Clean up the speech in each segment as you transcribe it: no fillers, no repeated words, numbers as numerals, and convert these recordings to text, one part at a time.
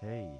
Hey,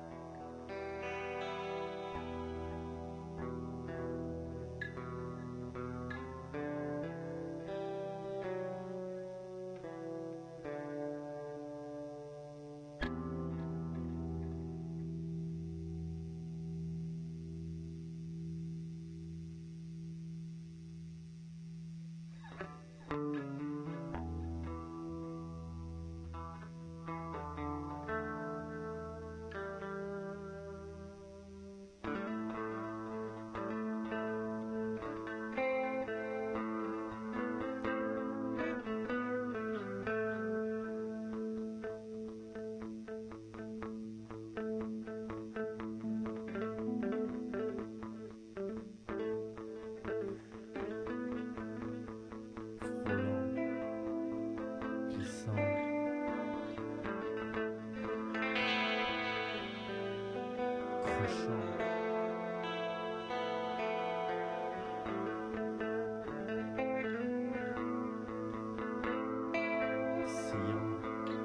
frôlant, glissant, crochant, oscillant,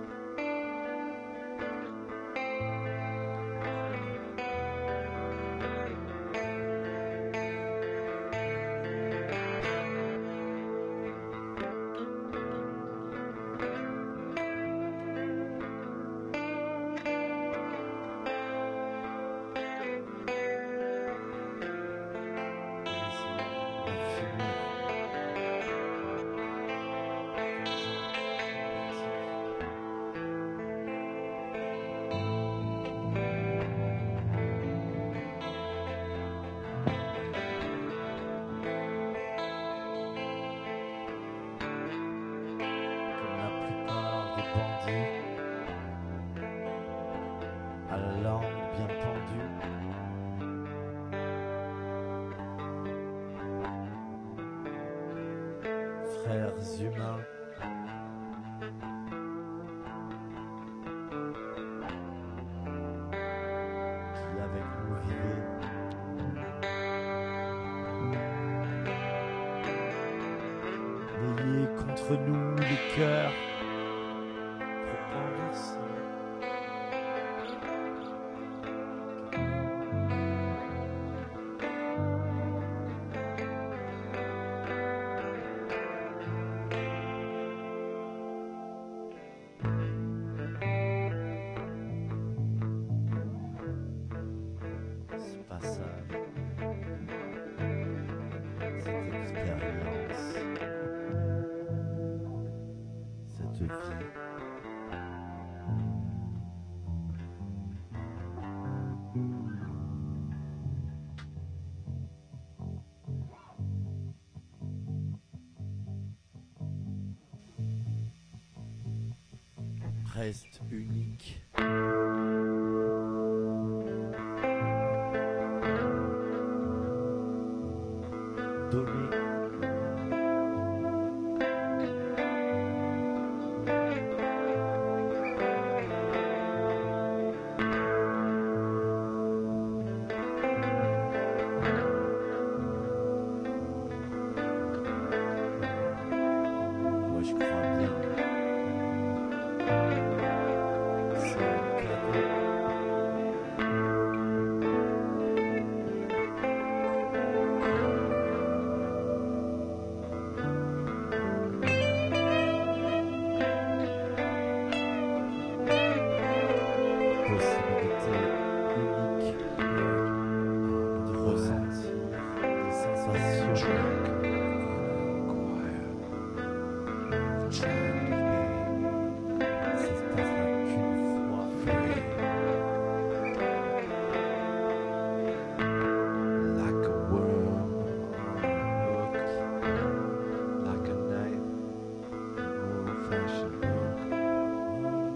comme la plupart des bandits, à la langue bien pendue, frères humains, qui avec nous vivaient, n'ayez contre nous les cœurs trop endurcis. Ce passage, cette expérience, cette vie. Reste unique. Donné. Moi je crois bien. C'est un cadeau. Possibilité unique de ressentir des sensations. Ça se passera qu'une fois. Like a worm or a hook, like a knife, an old-fashioned hook.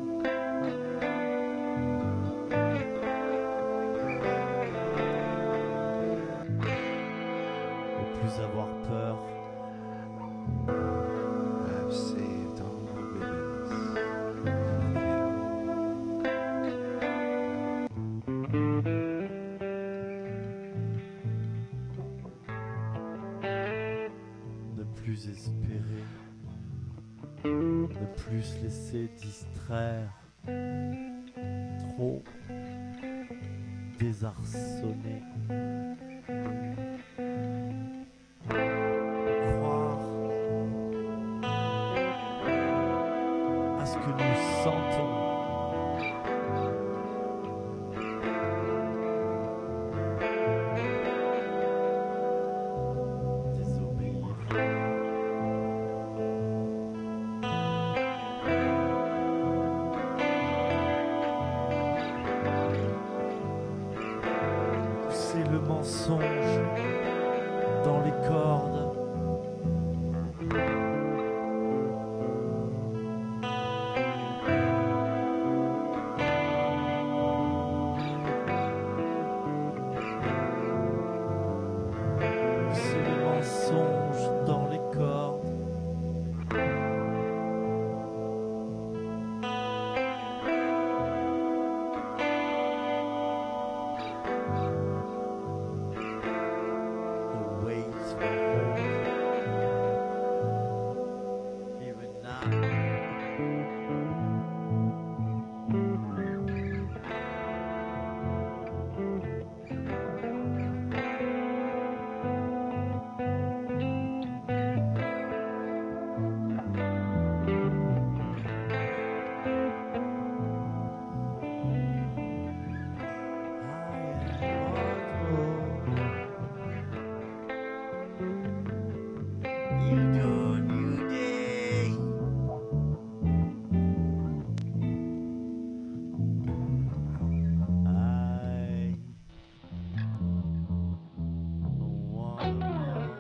Ne plus avoir peur, I've saved all the ribbons ne plus espérer, ne plus se laisser distraire. trop désarçonné. Croire à ce que nous sentons. Désobéir. Pousser le mensonge dans les cordes. Pousser le mensonge dans les cordes. The waits for hope. Even now. You do new day. I don't wanna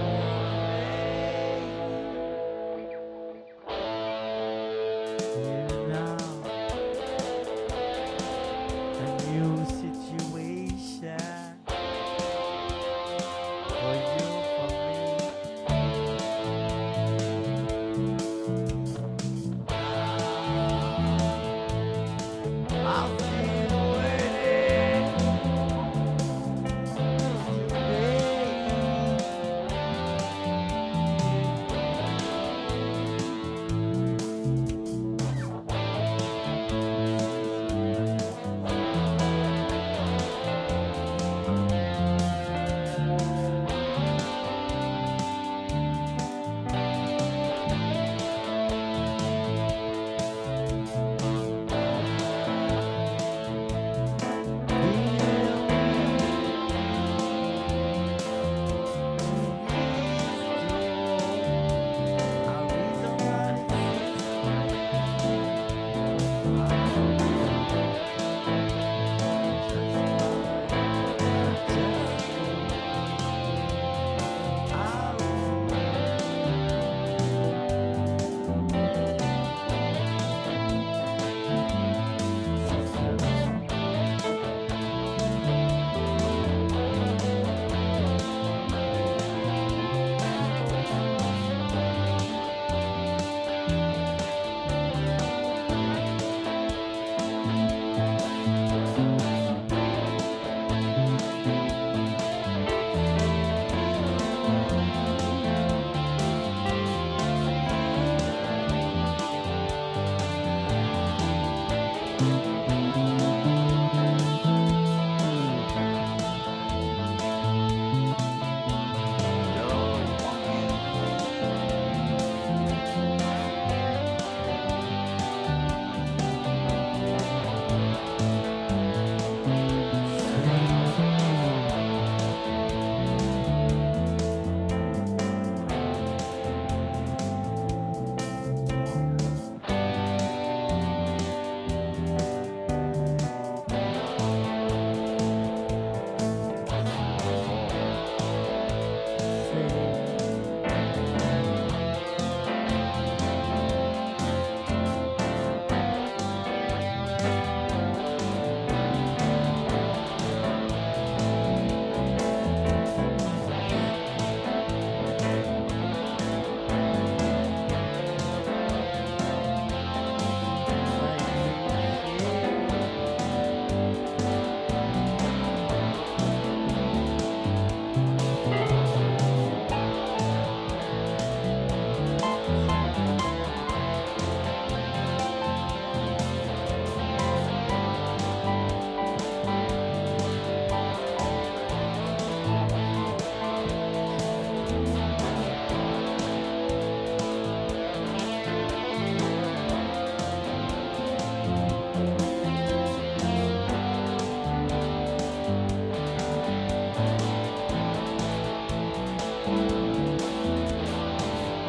wait.